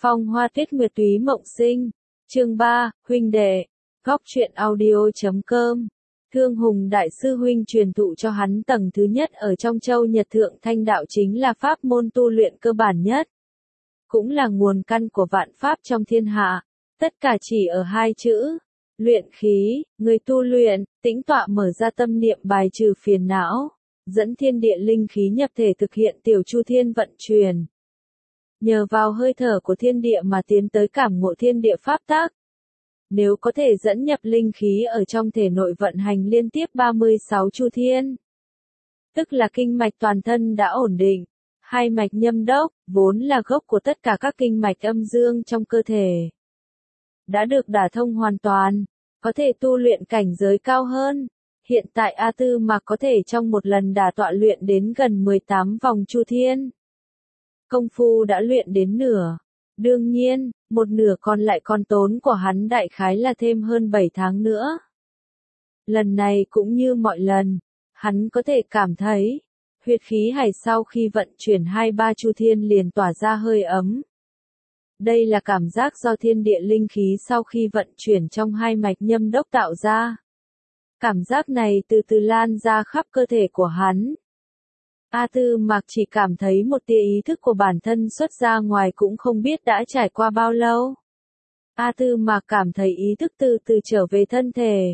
Phong Hoa Tuyết Nguyệt Túy Mộng Sinh, chương 3, huynh đệ, góc truyện audio.com. Thương Hùng Đại Sư Huynh truyền thụ cho hắn tầng thứ nhất ở trong Châu Nhật Thượng Thanh Đạo chính là pháp môn tu luyện cơ bản nhất. Cũng là nguồn căn của vạn pháp trong thiên hạ, tất cả chỉ ở hai chữ, luyện khí. Người tu luyện, tĩnh tọa mở ra tâm niệm bài trừ phiền não, dẫn thiên địa linh khí nhập thể thực hiện tiểu chu thiên vận chuyển. Nhờ vào hơi thở của thiên địa mà tiến tới cảm ngộ thiên địa pháp tắc. Nếu có thể dẫn nhập linh khí ở trong thể nội vận hành liên tiếp 36 chu thiên, tức là kinh mạch toàn thân đã ổn định, hai mạch nhâm đốc, vốn là gốc của tất cả các kinh mạch âm dương trong cơ thể, đã được đả thông hoàn toàn, có thể tu luyện cảnh giới cao hơn. Hiện tại A Tư Mạc có thể trong một lần đả tọa luyện đến gần 18 vòng chu thiên. Công phu đã luyện đến nửa. Đương nhiên, một nửa còn lại còn tốn của hắn đại khái là thêm hơn 7 tháng nữa. Lần này cũng như mọi lần, hắn có thể cảm thấy, huyết khí hải sau khi vận chuyển 2-3 chu thiên liền tỏa ra hơi ấm. Đây là cảm giác do thiên địa linh khí sau khi vận chuyển trong hai mạch nhâm đốc tạo ra. Cảm giác này từ từ lan ra khắp cơ thể của hắn. A Tư Mạc chỉ cảm thấy một tia ý thức của bản thân xuất ra ngoài cũng không biết đã trải qua bao lâu. A Tư Mạc cảm thấy ý thức từ từ trở về thân thể.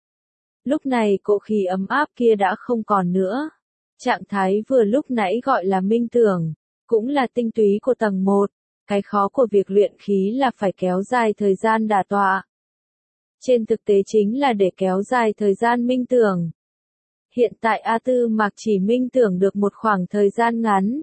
Lúc này cỗ khí ấm áp kia đã không còn nữa. Trạng thái vừa lúc nãy gọi là minh tưởng, cũng là tinh túy của tầng 1. Cái khó của việc luyện khí là phải kéo dài thời gian đả tọa. Trên thực tế chính là để kéo dài thời gian minh tưởng. Hiện tại A Tư Mạc chỉ minh tưởng được một khoảng thời gian ngắn.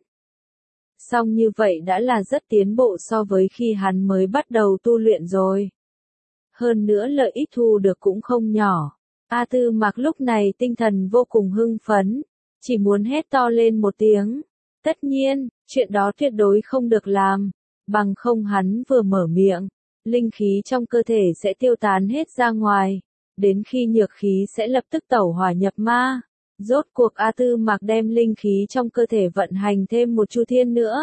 Song như vậy đã là rất tiến bộ so với khi hắn mới bắt đầu tu luyện rồi. Hơn nữa lợi ích thu được cũng không nhỏ. A Tư Mạc lúc này tinh thần vô cùng hưng phấn, chỉ muốn hét to lên một tiếng. Tất nhiên, chuyện đó tuyệt đối không được làm, bằng không hắn vừa mở miệng, linh khí trong cơ thể sẽ tiêu tán hết ra ngoài. Đến khi nhược khí sẽ lập tức tẩu hỏa nhập ma. Rốt cuộc A Tư Mạc đem linh khí trong cơ thể vận hành thêm một chu thiên nữa.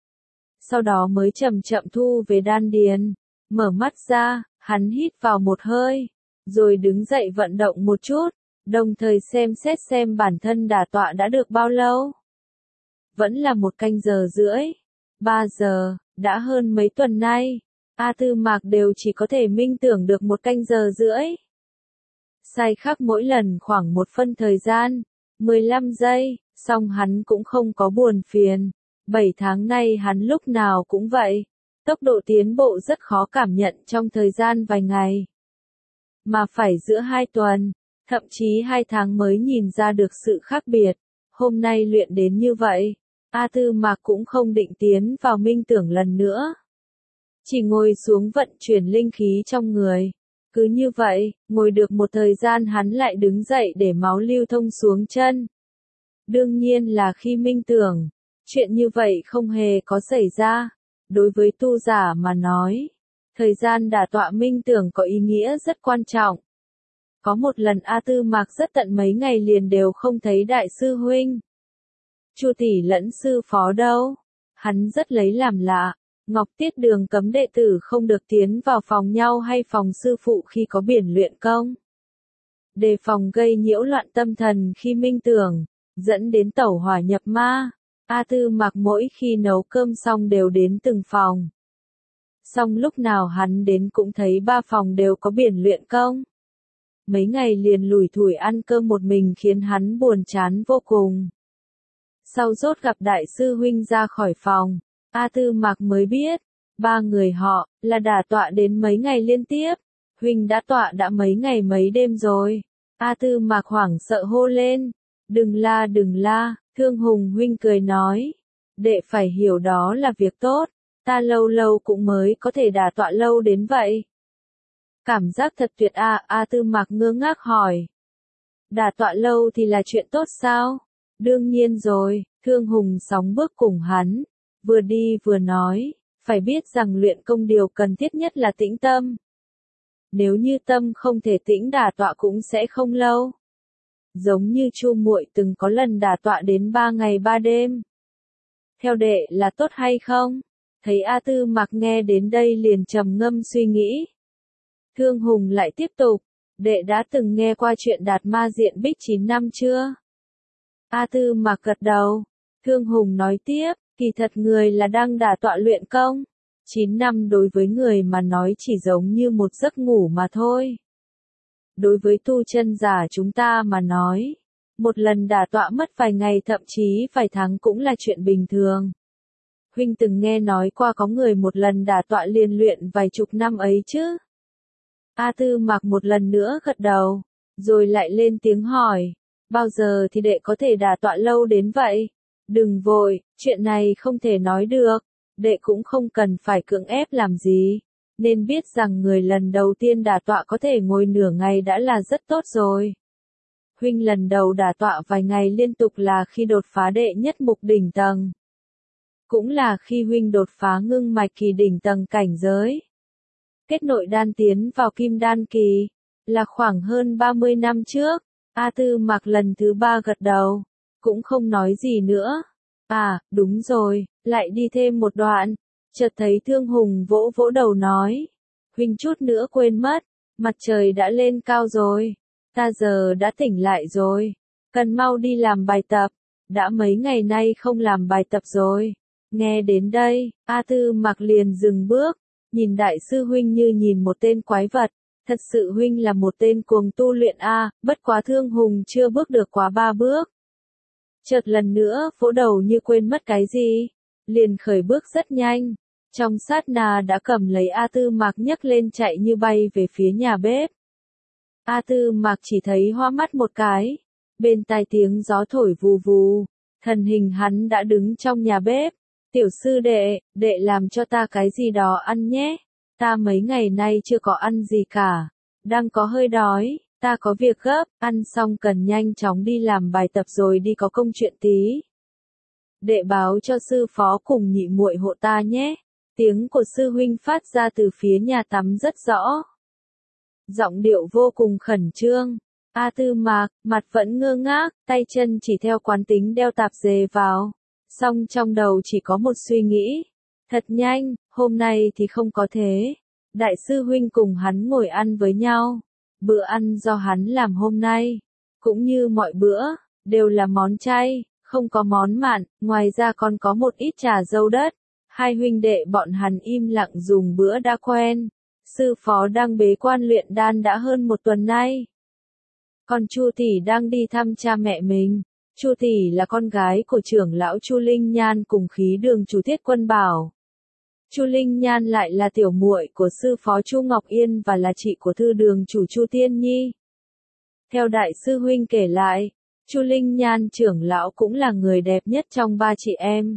Sau đó mới chậm chậm thu về đan điền. Mở mắt ra, hắn hít vào một hơi, rồi đứng dậy vận động một chút, đồng thời xem xét xem bản thân đả tọa đã được bao lâu. Vẫn là 1 canh giờ rưỡi, 3 giờ, đã hơn mấy tuần nay, A Tư Mạc đều chỉ có thể minh tưởng được 1 canh giờ rưỡi. Sai khắc mỗi lần khoảng 1 phân thời gian, 15 giây, song hắn cũng không có buồn phiền. 7 tháng nay hắn lúc nào cũng vậy. Tốc độ tiến bộ rất khó cảm nhận trong thời gian vài ngày. Mà phải giữa 2 tuần, thậm chí 2 tháng mới nhìn ra được sự khác biệt. Hôm nay luyện đến như vậy, A Tư Mạc cũng không định tiến vào minh tưởng lần nữa. Chỉ ngồi xuống vận chuyển linh khí trong người. Cứ như vậy, ngồi được một thời gian hắn lại đứng dậy để máu lưu thông xuống chân. Đương nhiên là khi minh tưởng, chuyện như vậy không hề có xảy ra. Đối với tu giả mà nói, thời gian đả tọa minh tưởng có ý nghĩa rất quan trọng. Có một lần A Tư Mạc rất tận mấy ngày liền đều không thấy đại sư huynh. Chu tỷ lẫn sư phó đâu? Hắn rất lấy làm lạ. Ngọc Tiết Đường cấm đệ tử không được tiến vào phòng nhau hay phòng sư phụ khi có biển luyện công. Đề phòng gây nhiễu loạn tâm thần khi minh tưởng, dẫn đến tẩu hỏa nhập ma. A Tư Mạc mỗi khi nấu cơm xong đều đến từng phòng. Song lúc nào hắn đến cũng thấy 3 phòng đều có biển luyện công. Mấy ngày liền lủi thủi ăn cơm một mình khiến hắn buồn chán vô cùng. Sau rốt gặp đại sư huynh ra khỏi phòng, A Tư Mạc mới biết, 3 người họ, là đả tọa đến mấy ngày liên tiếp. Huynh đã tọa đã mấy ngày mấy đêm rồi. A Tư Mạc hoảng sợ hô lên. Đừng la, Thương Hùng huynh cười nói. Đệ phải hiểu đó là việc tốt, ta lâu lâu cũng mới có thể đả tọa lâu đến vậy. Cảm giác thật tuyệt à, A Tư Mạc ngơ ngác hỏi. Đả tọa lâu thì là chuyện tốt sao? Đương nhiên rồi, Thương Hùng sóng bước cùng hắn. Vừa đi vừa nói, phải biết rằng luyện công điều cần thiết nhất là tĩnh tâm. Nếu như tâm không thể tĩnh đả tọa cũng sẽ không lâu. Giống như Chu muội từng có lần đả tọa đến 3 ngày 3 đêm. Theo đệ là tốt hay không? Thấy A Tư Mạc nghe đến đây liền trầm ngâm suy nghĩ. Thương Hùng lại tiếp tục, đệ đã từng nghe qua chuyện đạt ma diện bích 9 năm chưa? A Tư Mạc gật đầu. Thương Hùng nói tiếp, kỳ thật người là đang đả tọa luyện công. 9 năm đối với người mà nói chỉ giống như một giấc ngủ mà thôi. Đối với tu chân giả chúng ta mà nói, một lần đả tọa mất vài ngày thậm chí vài tháng cũng là chuyện bình thường. Huynh từng nghe nói qua có người một lần đả tọa liền luyện vài chục năm ấy chứ? A Tư Mạc một lần nữa gật đầu, rồi lại lên tiếng hỏi, bao giờ thì đệ có thể đả tọa lâu đến vậy? Đừng vội, chuyện này không thể nói được, đệ cũng không cần phải cưỡng ép làm gì, nên biết rằng người lần đầu tiên đả tọa có thể ngồi nửa ngày đã là rất tốt rồi. Huynh lần đầu đả tọa vài ngày liên tục là khi đột phá đệ nhất mục đỉnh tầng. Cũng là khi huynh đột phá ngưng mạch kỳ đỉnh tầng cảnh giới. Kết nội đan tiến vào kim đan kỳ, là khoảng hơn 30 năm trước. A Tư Mạc lần thứ 3 gật đầu, cũng không nói gì nữa. À, đúng rồi, lại đi thêm một đoạn. Chợt thấy Thương Hùng vỗ vỗ đầu nói, huynh chút nữa quên mất, mặt trời đã lên cao rồi, ta giờ đã tỉnh lại rồi, cần mau đi làm bài tập, đã mấy ngày nay không làm bài tập rồi. Nghe đến đây, A Tư Mạc liền dừng bước, nhìn đại sư huynh như nhìn một tên quái vật, thật sự huynh là một tên cuồng tu luyện a, bất quá Thương Hùng chưa bước được quá 3 bước. Chợt lần nữa vỗ đầu như quên mất cái gì, liền khởi bước rất nhanh, trong sát na đã cầm lấy A Tư Mạc nhấc lên chạy như bay về phía nhà bếp. A Tư Mạc chỉ thấy hoa mắt một cái, bên tai tiếng gió thổi vù vù, thần hình hắn đã đứng trong nhà bếp. Tiểu sư đệ, đệ làm cho ta cái gì đó ăn nhé, ta mấy ngày nay chưa có ăn gì cả, đang có hơi đói, ta có việc gấp, ăn xong cần nhanh chóng đi làm bài tập rồi đi có công chuyện tí. Đệ báo cho sư phó cùng nhị muội hộ ta nhé, tiếng của sư huynh phát ra từ phía nhà tắm rất rõ. Giọng điệu vô cùng khẩn trương. A Tư Mạc, mặt vẫn ngơ ngác, tay chân chỉ theo quán tính đeo tạp dề vào. Song trong đầu chỉ có một suy nghĩ. Thật nhanh, hôm nay thì không có thế. Đại sư huynh cùng hắn ngồi ăn với nhau. Bữa ăn do hắn làm hôm nay, cũng như mọi bữa, đều là món chay, không có món mặn, ngoài ra còn có một ít trà dâu đất. Hai huynh đệ bọn hắn im lặng dùng bữa đã quen. Sư phó đang bế quan luyện đan đã hơn một tuần nay. Còn Chu tỷ đang đi thăm cha mẹ mình. Chu tỷ là con gái của trưởng lão Chu Linh Nhan cùng khí đường chủ Thiết Quân Bảo. Chu Linh Nhan lại là tiểu muội của sư phó Chu Ngọc Yên và là chị của thư đường chủ Chu Tiên Nhi. Theo đại sư huynh kể lại, Chu Linh Nhan trưởng lão cũng là người đẹp nhất trong ba chị em.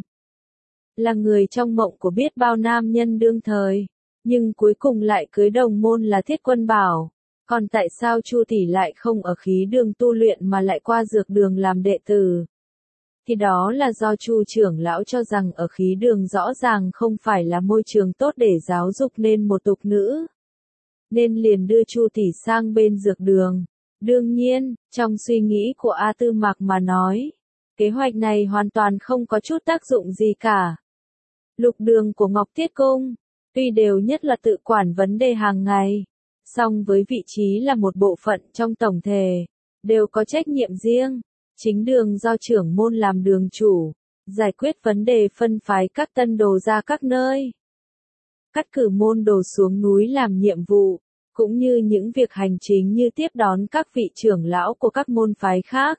Là người trong mộng của biết bao nam nhân đương thời, nhưng cuối cùng lại cưới đồng môn là Thiết Quân Bảo. Còn tại sao Chu tỷ lại không ở khí đường tu luyện mà lại qua dược đường làm đệ tử? Thì đó là do Chu trưởng lão cho rằng ở khí đường rõ ràng không phải là môi trường tốt để giáo dục nên một tục nữ. Nên liền đưa Chu tỷ sang bên dược đường. Đương nhiên, trong suy nghĩ của A Tư Mạc mà nói, kế hoạch này hoàn toàn không có chút tác dụng gì cả. Lục đường của Ngọc Tiết Cung, tuy đều nhất là tự quản vấn đề hàng ngày, song với vị trí là một bộ phận trong tổng thể, đều có trách nhiệm riêng. Chính đường do trưởng môn làm đường chủ, giải quyết vấn đề phân phái các tân đồ ra các nơi. Cắt cử môn đồ xuống núi làm nhiệm vụ, cũng như những việc hành chính như tiếp đón các vị trưởng lão của các môn phái khác.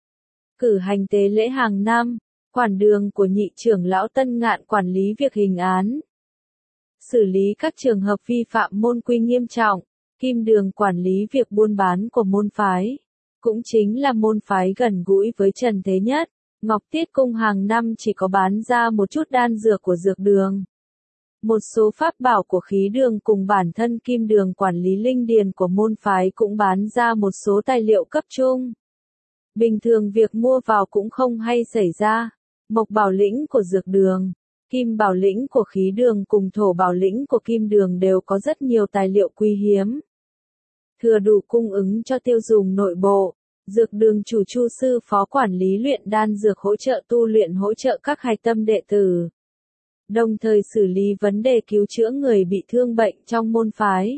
Cử hành tế lễ hàng năm, quản đường của nhị trưởng lão Tân Ngạn quản lý việc hình án. Xử lý các trường hợp vi phạm môn quy nghiêm trọng, Kim Đường quản lý việc buôn bán của môn phái. Cũng chính là môn phái gần gũi với Trần Thế Nhất, Ngọc Tiết Cung hàng năm chỉ có bán ra một chút đan dược của dược đường. Một số pháp bảo của khí đường cùng bản thân Kim Đường quản lý linh điền của môn phái cũng bán ra một số tài liệu cấp trung. Bình thường việc mua vào cũng không hay xảy ra. Mộc Bảo Lĩnh của dược đường, Kim Bảo Lĩnh của khí đường cùng Thổ Bảo Lĩnh của Kim Đường đều có rất nhiều tài liệu quý hiếm. Thừa đủ cung ứng cho tiêu dùng nội bộ. Dược đường chủ Chu sư phó quản lý luyện đan dược hỗ trợ tu luyện hỗ trợ các hạch tâm đệ tử. đồng thời xử lý vấn đề cứu chữa người bị thương bệnh trong môn phái.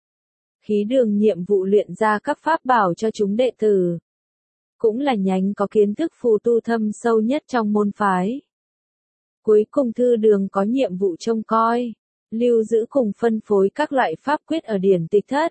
Khí đường nhiệm vụ luyện ra các pháp bảo cho chúng đệ tử. Cũng là nhánh có kiến thức phù tu thâm sâu nhất trong môn phái. Cuối cùng thư đường có nhiệm vụ trông coi, lưu giữ cùng phân phối các loại pháp quyết ở điển tịch thất.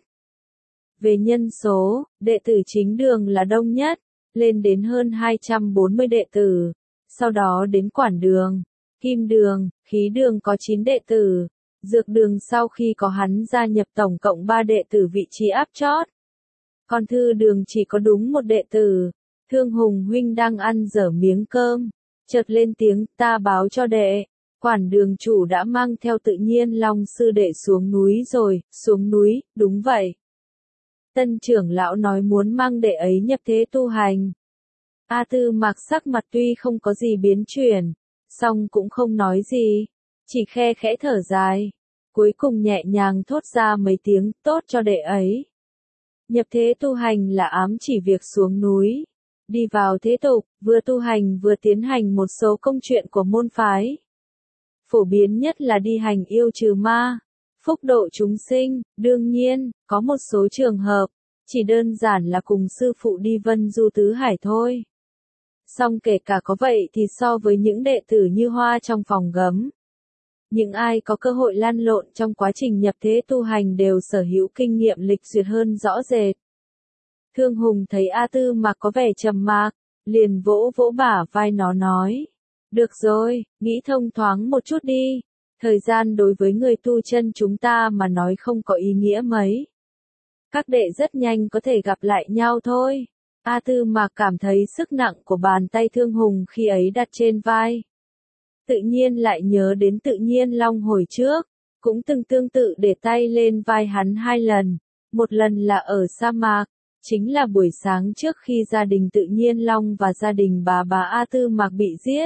Về nhân số, đệ tử chính đường là đông nhất, lên đến hơn 240 đệ tử, sau đó đến quản đường, kim đường, khí đường có 9 đệ tử, dược đường sau khi có hắn gia nhập tổng cộng 3 đệ tử vị trí áp chót. Còn thư đường chỉ có đúng một đệ tử, Thương Hùng huynh đang ăn dở miếng cơm, chợt lên tiếng, ta báo cho đệ, quản đường chủ đã mang theo Tự Nhiên Long sư đệ xuống núi rồi, xuống núi, đúng vậy. Tân trưởng lão nói muốn mang đệ ấy nhập thế tu hành. A Tư Mạc sắc mặt tuy không có gì biến chuyển, song cũng không nói gì, chỉ khe khẽ thở dài, cuối cùng nhẹ nhàng thốt ra mấy tiếng, tốt cho đệ ấy. Nhập thế tu hành là ám chỉ việc xuống núi, đi vào thế tục, vừa tu hành vừa tiến hành một số công chuyện của môn phái. Phổ biến nhất là đi hành yêu trừ ma, phúc độ chúng sinh, đương nhiên, có một số trường hợp, chỉ đơn giản là cùng sư phụ đi vân du tứ hải thôi. Song kể cả có vậy thì so với những đệ tử như hoa trong phòng gấm, những ai có cơ hội lăn lộn trong quá trình nhập thế tu hành đều sở hữu kinh nghiệm lịch duyệt hơn rõ rệt. Thương Hùng thấy A Tư Mạc có vẻ trầm mặc, liền vỗ vỗ bả vai nó nói. Được rồi, nghĩ thông thoáng một chút đi, thời gian đối với người tu chân chúng ta mà nói không có ý nghĩa mấy. Các đệ rất nhanh có thể gặp lại nhau thôi. A Tư Mạc cảm thấy sức nặng của bàn tay Thương Hùng khi ấy đặt trên vai. Tự nhiên lại nhớ đến Tự Nhiên Long hồi trước, cũng từng tương tự để tay lên vai hắn 2 lần, một lần là ở sa mạc, chính là buổi sáng trước khi gia đình Tự Nhiên Long và gia đình bà A Tư Mạc bị giết.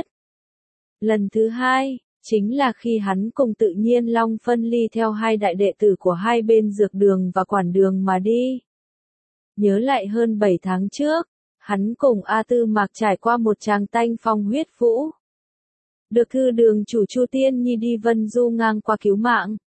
Lần thứ 2, chính là khi hắn cùng Tự Nhiên Long phân ly theo 2 đại đệ tử của hai bên dược đường và quản đường mà đi. Nhớ lại hơn 7 tháng trước, hắn cùng A Tư Mạc trải qua một tràng tanh phong huyết vũ. Được thư đường chủ Chu Tiên Nhi đi vân du ngang qua cứu mạng.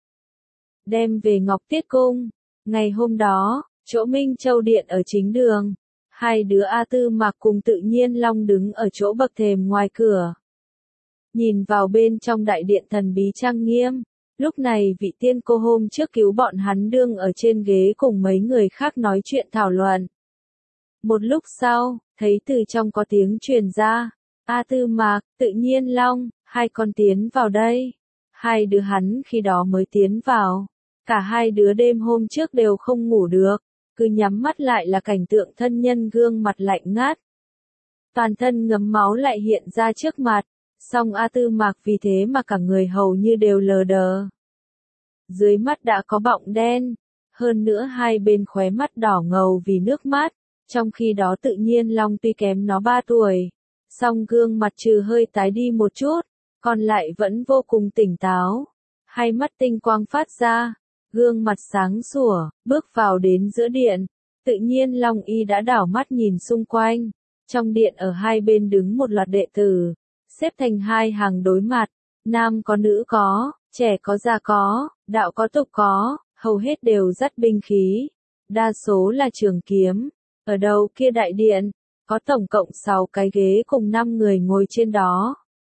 Đem về Ngọc Tiết Cung. Ngày hôm đó, chỗ Minh Châu Điện ở chính đường. Hai đứa A Tư Mạc cùng Tự Nhiên Long đứng ở chỗ bậc thềm ngoài cửa. Nhìn vào bên trong đại điện thần bí trang nghiêm. Lúc này vị tiên cô hôm trước cứu bọn hắn đương ở trên ghế cùng mấy người khác nói chuyện thảo luận. Một lúc sau, thấy từ trong có tiếng truyền ra. A Tư Mạc, Tự Nhiên Long, hai con tiến vào đây. Hai đứa hắn khi đó mới tiến vào. Cả hai đứa đêm hôm trước đều không ngủ được. Cứ nhắm mắt lại là cảnh tượng thân nhân gương mặt lạnh ngắt. Toàn thân ngấm máu lại hiện ra trước mặt. Song A Tư Mạc vì thế mà cả người hầu như đều lờ đờ. Dưới mắt đã có bọng đen. Hơn nữa hai bên khóe mắt đỏ ngầu vì nước mắt. Trong khi đó Tự Nhiên Long tuy kém nó 3 tuổi. Song gương mặt trừ hơi tái đi một chút, còn lại vẫn vô cùng tỉnh táo. Hai mắt tinh quang phát ra, gương mặt sáng sủa, bước vào đến giữa điện. Tự Nhiên Long y đã đảo mắt nhìn xung quanh. Trong điện ở hai bên đứng một loạt đệ tử, xếp thành 2 hàng đối mặt, nam có nữ có, trẻ có già có, đạo có tục có, hầu hết đều dắt binh khí. Đa số là trường kiếm. Ở đầu kia đại điện, có tổng cộng 6 cái ghế cùng 5 người ngồi trên đó.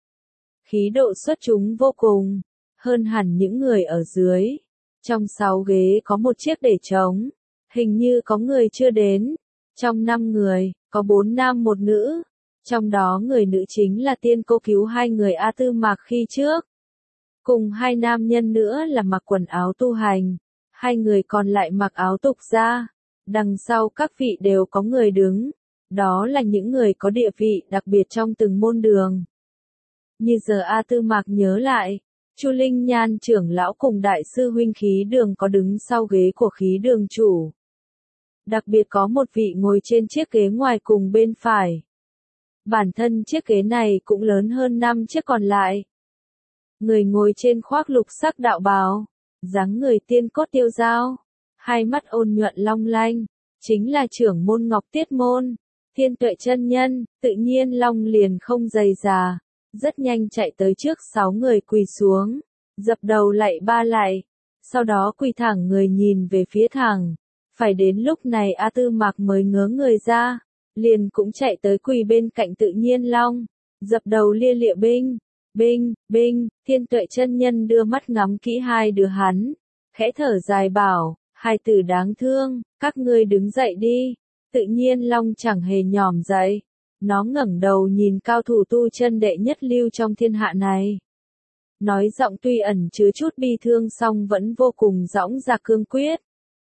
Khí độ xuất chúng vô cùng, hơn hẳn những người ở dưới. Trong 6 ghế có một chiếc để trống, hình như có người chưa đến. Trong 5 người, có 4 nam 1 nữ. Trong đó người nữ chính là tiên cô cứu 2 người A Tư Mạc khi trước. Cùng 2 nam nhân nữa là mặc quần áo tu hành. 2 người còn lại mặc áo tục gia. Đằng sau các vị đều có người đứng. Đó là những người có địa vị đặc biệt trong từng môn đường. Như giờ A Tư Mạc nhớ lại, Chu Linh Nhan trưởng lão cùng đại sư huynh khí đường có đứng sau ghế của khí đường chủ. Đặc biệt có một vị ngồi trên chiếc ghế ngoài cùng bên phải. Bản thân chiếc ghế này cũng lớn hơn 5 chiếc còn lại. Người ngồi trên khoác lục sắc đạo bào, dáng người tiên cốt tiêu dao, hai mắt ôn nhuận long lanh, chính là trưởng môn Ngọc Tiết Môn. Thiên Tuệ chân nhân, Tự Nhiên Long liền không dày dà, rất nhanh chạy tới trước 6 người quỳ xuống, dập đầu lạy ba lạy, sau đó quỳ thẳng người nhìn về phía thẳng. Phải đến lúc này A Tư Mạc mới ngớ người ra, liền cũng chạy tới quỳ bên cạnh Tự Nhiên Long, dập đầu lia lịa binh, binh, binh. Thiên Tuệ chân nhân đưa mắt ngắm kỹ hai đứa hắn, khẽ thở dài bảo, hai tử đáng thương, các ngươi đứng dậy đi. Tự Nhiên Long chẳng hề nhòm dậy, nó ngẩng đầu nhìn cao thủ tu chân đệ nhất lưu trong thiên hạ này. Nói giọng tuy ẩn chứa chút bi thương song vẫn vô cùng dõng dạc cương quyết.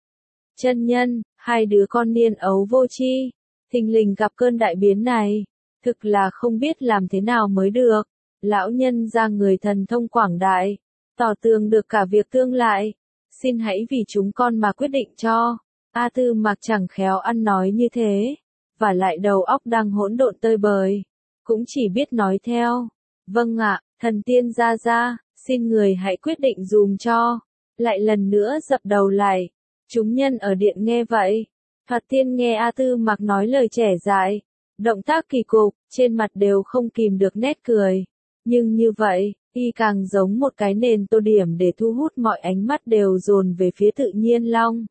Chân nhân, hai đứa con niên ấu vô tri, thình lình gặp cơn đại biến này, thực là không biết làm thế nào mới được. Lão nhân ra người thần thông quảng đại, tỏ tường được cả việc tương lại, xin hãy vì chúng con mà quyết định cho. A Tư Mạc chẳng khéo ăn nói như thế, và lại đầu óc đang hỗn độn tơi bời, cũng chỉ biết nói theo. Vâng ạ, thần tiên ra ra, xin người hãy quyết định dùm cho. Lại lần nữa dập đầu lại. Chúng nhân ở điện nghe vậy, Thoạt Tiên nghe A Tư Mạc nói lời trẻ dại, động tác kỳ cục, trên mặt đều không kìm được nét cười. Nhưng như vậy, y càng giống một cái nền tô điểm để thu hút mọi ánh mắt đều dồn về phía Tự Nhiên Long.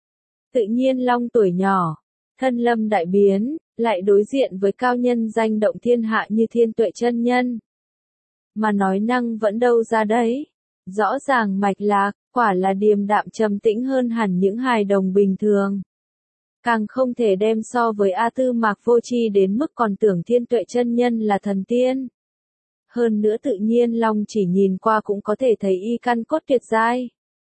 Tự Nhiên Long tuổi nhỏ, thân lâm đại biến, lại đối diện với cao nhân danh động thiên hạ như Thiên Tuệ chân nhân. Mà nói năng vẫn đâu ra đấy, rõ ràng mạch lạc, quả là điềm đạm trầm tĩnh hơn hẳn những hài đồng bình thường. Càng không thể đem so với A Tư Mạc vô tri đến mức còn tưởng Thiên Tuệ chân nhân là thần tiên. Hơn nữa Tự Nhiên Long chỉ nhìn qua cũng có thể thấy y căn cốt tuyệt giai.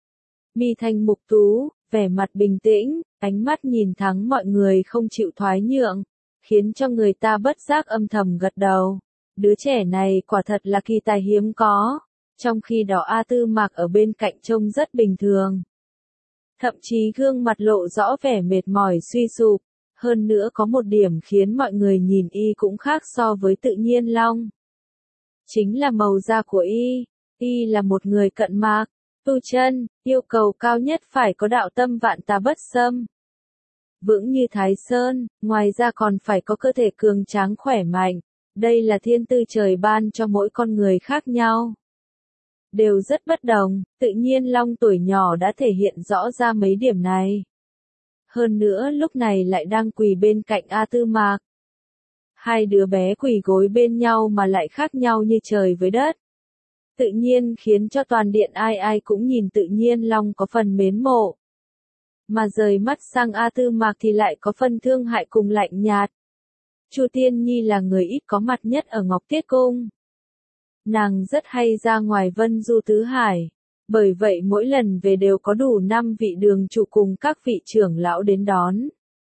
Mi thanh mục tú, vẻ mặt bình tĩnh, ánh mắt nhìn thắng mọi người không chịu thoái nhượng, khiến cho người ta bất giác âm thầm gật đầu. Đứa trẻ này quả thật là kỳ tài hiếm có, trong khi đó A Tư Mạc ở bên cạnh trông rất bình thường. Thậm chí gương mặt lộ rõ vẻ mệt mỏi suy sụp, hơn nữa có một điểm khiến mọi người nhìn y cũng khác so với Tự Nhiên Long. Chính là màu da của y là một người cận mạc, tu chân, yêu cầu cao nhất phải có đạo tâm vạn tà bất xâm. Vững như Thái Sơn, ngoài ra còn phải có cơ thể cường tráng khỏe mạnh, đây là thiên tư trời ban cho mỗi con người khác nhau. Đều rất bất đồng, Tự Nhiên Long tuổi nhỏ đã thể hiện rõ ra mấy điểm này. Hơn nữa lúc này lại đang quỳ bên cạnh A Tư Mạc. Hai đứa bé quỳ gối bên nhau mà lại khác nhau như trời với đất. Tự nhiên khiến cho toàn điện ai ai cũng nhìn Tự Nhiên Long có phần mến mộ. Mà rời mắt sang A Tư Mạc thì lại có phần thương hại cùng lạnh nhạt. Chu Tiên Nhi là người ít có mặt nhất ở Ngọc Tiết Cung. Nàng rất hay ra ngoài Vân Du Tứ Hải, bởi vậy mỗi lần về đều có đủ 5 vị đường chủ cùng các vị trưởng lão đến đón.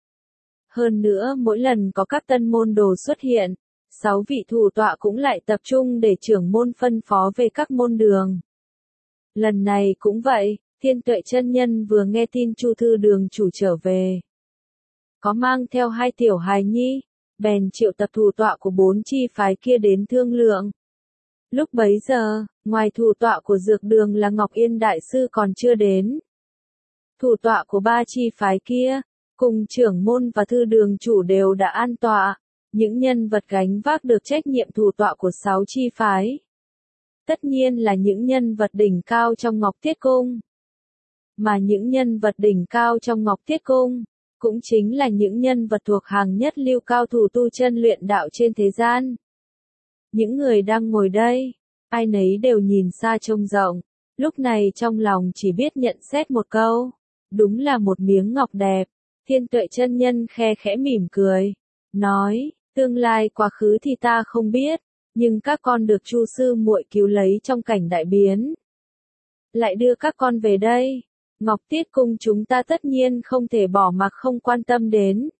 Hơn nữa mỗi lần có các tân môn đồ xuất hiện, 6 vị thủ tọa cũng lại tập trung để trưởng môn phân phó về các môn đường. Lần này cũng vậy, Thiên Tuệ chân nhân vừa nghe tin Chu Thư đường chủ trở về, có mang theo 2 tiểu hài nhi, bèn triệu tập thủ tọa của 4 chi phái kia đến thương lượng. Lúc bấy giờ, ngoài thủ tọa của dược đường là Ngọc Yên Đại Sư còn chưa đến. Thủ tọa của 3 chi phái kia, cùng trưởng môn và thư đường chủ đều đã an tọa, những nhân vật gánh vác được trách nhiệm thủ tọa của 6 chi phái. Tất nhiên là những nhân vật đỉnh cao trong Ngọc Tiết Cung. Mà những nhân vật đỉnh cao trong Ngọc Tiết Cung, cũng chính là những nhân vật thuộc hàng nhất lưu cao thủ tu chân luyện đạo trên thế gian. Những người đang ngồi đây, ai nấy đều nhìn xa trông rộng, lúc này trong lòng chỉ biết nhận xét một câu, đúng là một miếng ngọc đẹp. Thiên Tuệ chân nhân khe khẽ mỉm cười, nói, tương lai quá khứ thì ta không biết, nhưng các con được Chu sư muội cứu lấy trong cảnh đại biến, lại đưa các con về đây, Ngọc Tiết Cung chúng ta tất nhiên không thể bỏ mặc không quan tâm đến.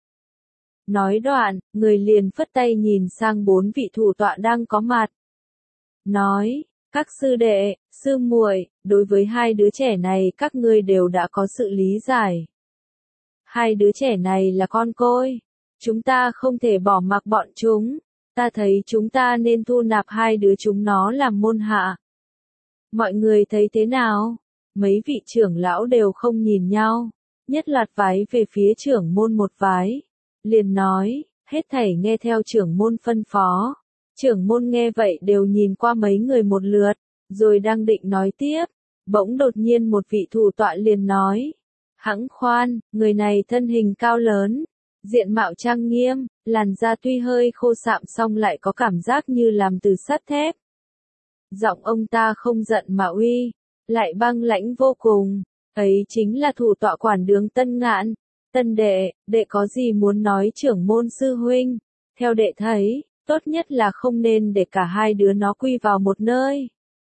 Nói đoạn, người liền phất tay nhìn sang 4 vị thủ tọa đang có mặt. Nói, các sư đệ, sư muội, đối với 2 đứa trẻ này các ngươi đều đã có sự lý giải. 2 đứa trẻ này là con côi, chúng ta không thể bỏ mặc bọn chúng, ta thấy chúng ta nên thu nạp 2 đứa chúng nó làm môn hạ. Mọi người thấy thế nào? Mấy vị trưởng lão đều không nhìn nhau, nhất loạt vái về phía trưởng môn một vái. Liền nói, hết thảy nghe theo trưởng môn phân phó. Trưởng môn nghe vậy đều nhìn qua mấy người một lượt, rồi đang định nói tiếp, bỗng đột nhiên một vị thủ tọa liền nói, hẵng khoan, người này thân hình cao lớn, diện mạo trang nghiêm, làn da tuy hơi khô sạm song lại có cảm giác như làm từ sắt thép. Giọng ông ta không giận mà uy, lại băng lãnh vô cùng, ấy chính là thủ tọa quản đường Tân Ngạn. Tân đệ, đệ có gì muốn nói trưởng môn sư huynh? Theo đệ thấy, tốt nhất là không nên để cả hai đứa nó quy vào một nơi.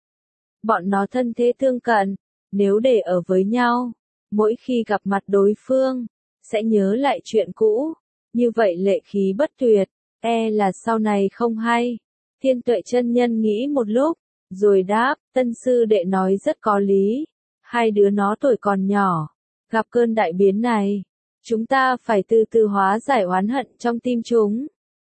Bọn nó thân thế tương cận, nếu để ở với nhau, mỗi khi gặp mặt đối phương, sẽ nhớ lại chuyện cũ, như vậy lệ khí bất tuyệt, e là sau này không hay. Thiên Tuệ chân nhân nghĩ một lúc, rồi đáp, tân sư đệ nói rất có lý, hai đứa nó tuổi còn nhỏ, gặp cơn đại biến này, chúng ta phải từ từ hóa giải oán hận trong tim chúng.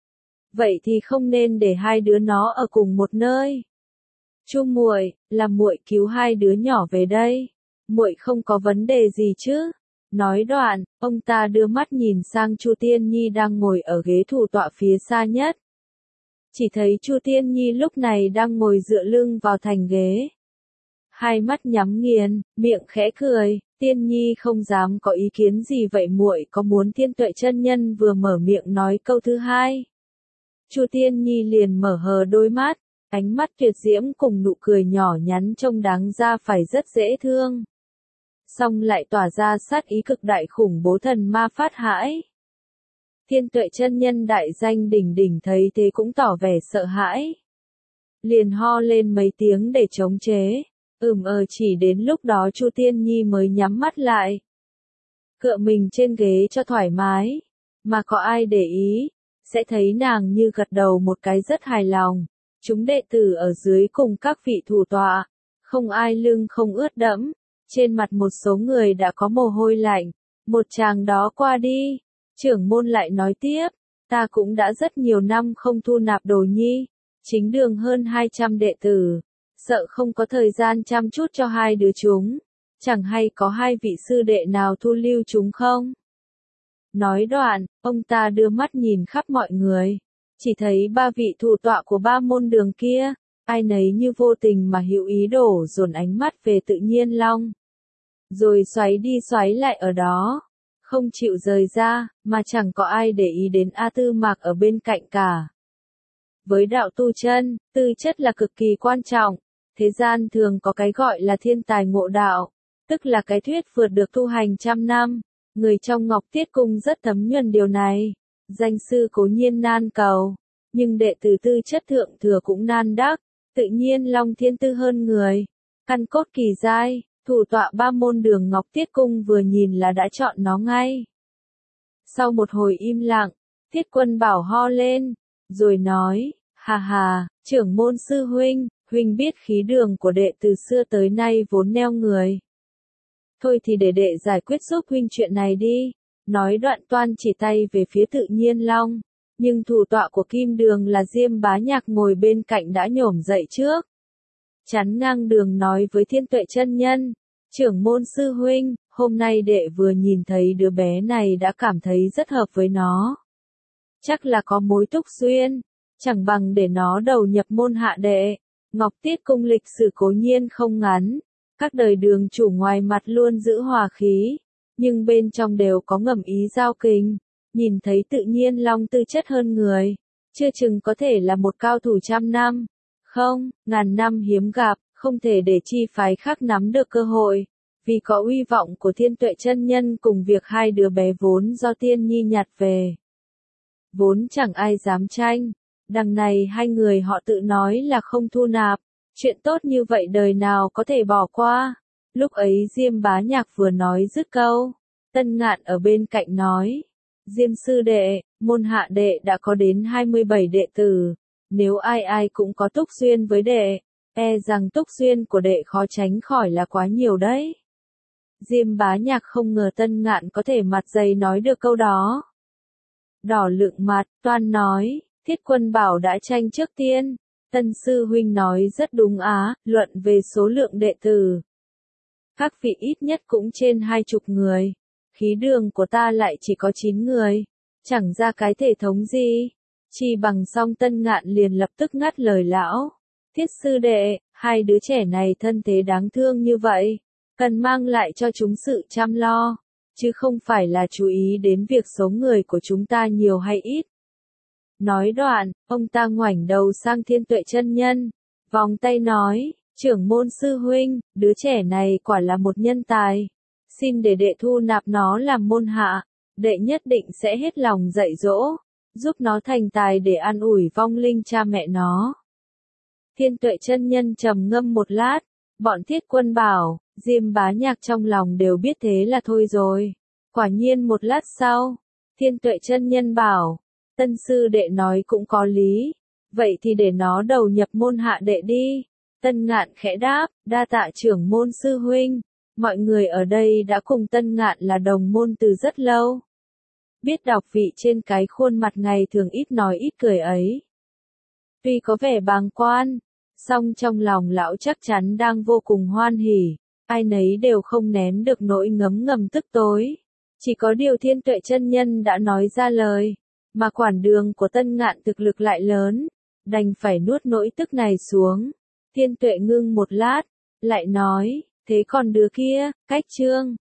Vậy thì không nên để hai đứa nó ở cùng một nơi. Chu muội, làm muội cứu hai đứa nhỏ về đây. Muội không có vấn đề gì chứ? Nói đoạn, ông ta đưa mắt nhìn sang Chu Tiên Nhi đang ngồi ở ghế thủ tọa phía xa nhất. Chỉ thấy Chu Tiên Nhi lúc này đang ngồi dựa lưng vào thành ghế. Hai mắt nhắm nghiền, miệng khẽ cười, Tiên Nhi không dám có ý kiến gì vậy muội có muốn Thiên Tuệ chân nhân vừa mở miệng nói câu thứ hai. Chu Tiên Nhi liền mở hờ đôi mắt, ánh mắt tuyệt diễm cùng nụ cười nhỏ nhắn trông đáng ra phải rất dễ thương. Song lại tỏa ra sát ý cực đại khủng bố thần ma phát hãi. Thiên Tuệ chân nhân đại danh đỉnh đỉnh thấy thế cũng tỏ vẻ sợ hãi. Liền ho lên mấy tiếng để chống chế. Chỉ đến lúc đó Chu Tiên Nhi mới nhắm mắt lại. Cựa mình trên ghế cho thoải mái. Mà có ai để ý, sẽ thấy nàng như gật đầu một cái rất hài lòng. Chúng đệ tử ở dưới cùng các vị thủ tọa, không ai lưng không ướt đẫm. Trên mặt một số người đã có mồ hôi lạnh. Một chàng đó qua đi, trưởng môn lại nói tiếp, ta cũng đã rất nhiều năm không thu nạp đồ nhi, chính đường hơn 200 đệ tử, sợ không có thời gian chăm chút cho hai đứa chúng, chẳng hay có hai vị sư đệ nào thu lưu chúng không? Nói đoạn, ông ta đưa mắt nhìn khắp mọi người, chỉ thấy ba vị thủ tọa của ba môn đường kia, ai nấy như vô tình mà hữu ý đổ dồn ánh mắt về Tự Nhiên Long. Rồi xoáy đi xoáy lại ở đó, không chịu rời ra, mà chẳng có ai để ý đến A Tư Mạc ở bên cạnh cả. Với đạo tu chân, tư chất là cực kỳ quan trọng, thế gian thường có cái gọi là thiên tài ngộ đạo, tức là cái thuyết vượt được tu hành trăm năm, người trong Ngọc Tiết Cung rất thấm nhuần điều này, danh sư cố nhiên nan cầu, nhưng đệ tử tư chất thượng thừa cũng nan đắc, Tự Nhiên Long thiên tư hơn người, căn cốt kỳ giai. Thủ tọa ba môn đường Ngọc Tiết Cung vừa nhìn là đã chọn nó ngay. Sau một hồi im lặng, Tiết Quân Bảo ho lên, rồi nói, hà hà, trưởng môn sư huynh, huynh biết khí đường của đệ từ xưa tới nay vốn neo người. Thôi thì để đệ giải quyết giúp huynh chuyện này đi. Nói đoạn toan chỉ tay về phía Tự Nhiên Long, nhưng thủ tọa của Kim Đường là Diêm Bá Nhạc ngồi bên cạnh đã nhổm dậy trước. Chắn ngang đường nói với Thiên Tuệ chân nhân, trưởng môn sư huynh, hôm nay đệ vừa nhìn thấy đứa bé này đã cảm thấy rất hợp với nó. Chắc là có mối túc duyên, chẳng bằng để nó đầu nhập môn hạ đệ. Ngọc Tiết Cung lịch sử cố nhiên không ngắn, các đời đường chủ ngoài mặt luôn giữ hòa khí, nhưng bên trong đều có ngầm ý giao kình, nhìn thấy Tự Nhiên Long tư chất hơn người, chưa chừng có thể là một cao thủ trăm năm. Không, ngàn năm hiếm gặp, không thể để chi phái khác nắm được cơ hội, vì có uy vọng của Thiên Tuệ chân nhân cùng việc hai đứa bé vốn do Tiên Nhi nhặt về. Vốn chẳng ai dám tranh, đằng này hai người họ tự nói là không thu nạp, chuyện tốt như vậy đời nào có thể bỏ qua. Lúc ấy Diêm Bá Nhạc vừa nói dứt câu, Tân Ngạn ở bên cạnh nói, Diêm sư đệ, môn hạ đệ đã có đến 27 đệ tử. Nếu ai ai cũng có túc duyên với đệ, e rằng túc duyên của đệ khó tránh khỏi là quá nhiều đấy. Diêm Bá Nhạc không ngờ Tân Ngạn có thể mặt dày nói được câu đó. Đỏ lựng mặt, toan nói, Thiết Quân Bảo đã tranh trước tiên. Tân sư huynh nói rất đúng á, luận về số lượng đệ tử. Các vị ít nhất cũng trên 20 người. Khí đường của ta lại chỉ có 9 người. Chẳng ra cái thể thống gì. Chi bằng song Tân Ngạn liền lập tức ngắt lời lão. Thiết sư đệ, hai đứa trẻ này thân thế đáng thương như vậy, cần mang lại cho chúng sự chăm lo, chứ không phải là chú ý đến việc số người của chúng ta nhiều hay ít. Nói đoạn, ông ta ngoảnh đầu sang Thiên Tuệ chân nhân, vòng tay nói, trưởng môn sư huynh, đứa trẻ này quả là một nhân tài. Xin để đệ thu nạp nó làm môn hạ, đệ nhất định sẽ hết lòng dạy dỗ, giúp nó thành tài để an ủi vong linh cha mẹ nó. Thiên Tuệ chân nhân trầm ngâm một lát, bọn Thiết Quân Bảo, Diêm Bá Nhạc trong lòng đều biết thế là thôi rồi. Quả nhiên một lát sau, Thiên Tuệ chân nhân bảo, tân sư đệ nói cũng có lý, vậy thì để nó đầu nhập môn hạ đệ đi. Tân Ngạn khẽ đáp, đa tạ trưởng môn sư huynh, mọi người ở đây đã cùng Tân Ngạn là đồng môn từ rất lâu. Biết đọc vị trên cái khuôn mặt ngày thường ít nói ít cười ấy. Tuy có vẻ bàng quan, song trong lòng lão chắc chắn đang vô cùng hoan hỉ, ai nấy đều không nén được nỗi ngấm ngầm tức tối. Chỉ có điều Thiên Tuệ chân nhân đã nói ra lời, mà quản đường của Tân Ngạn thực lực lại lớn, đành phải nuốt nỗi tức này xuống. Thiên Tuệ ngưng một lát, lại nói, thế còn đứa kia, Cách Trương,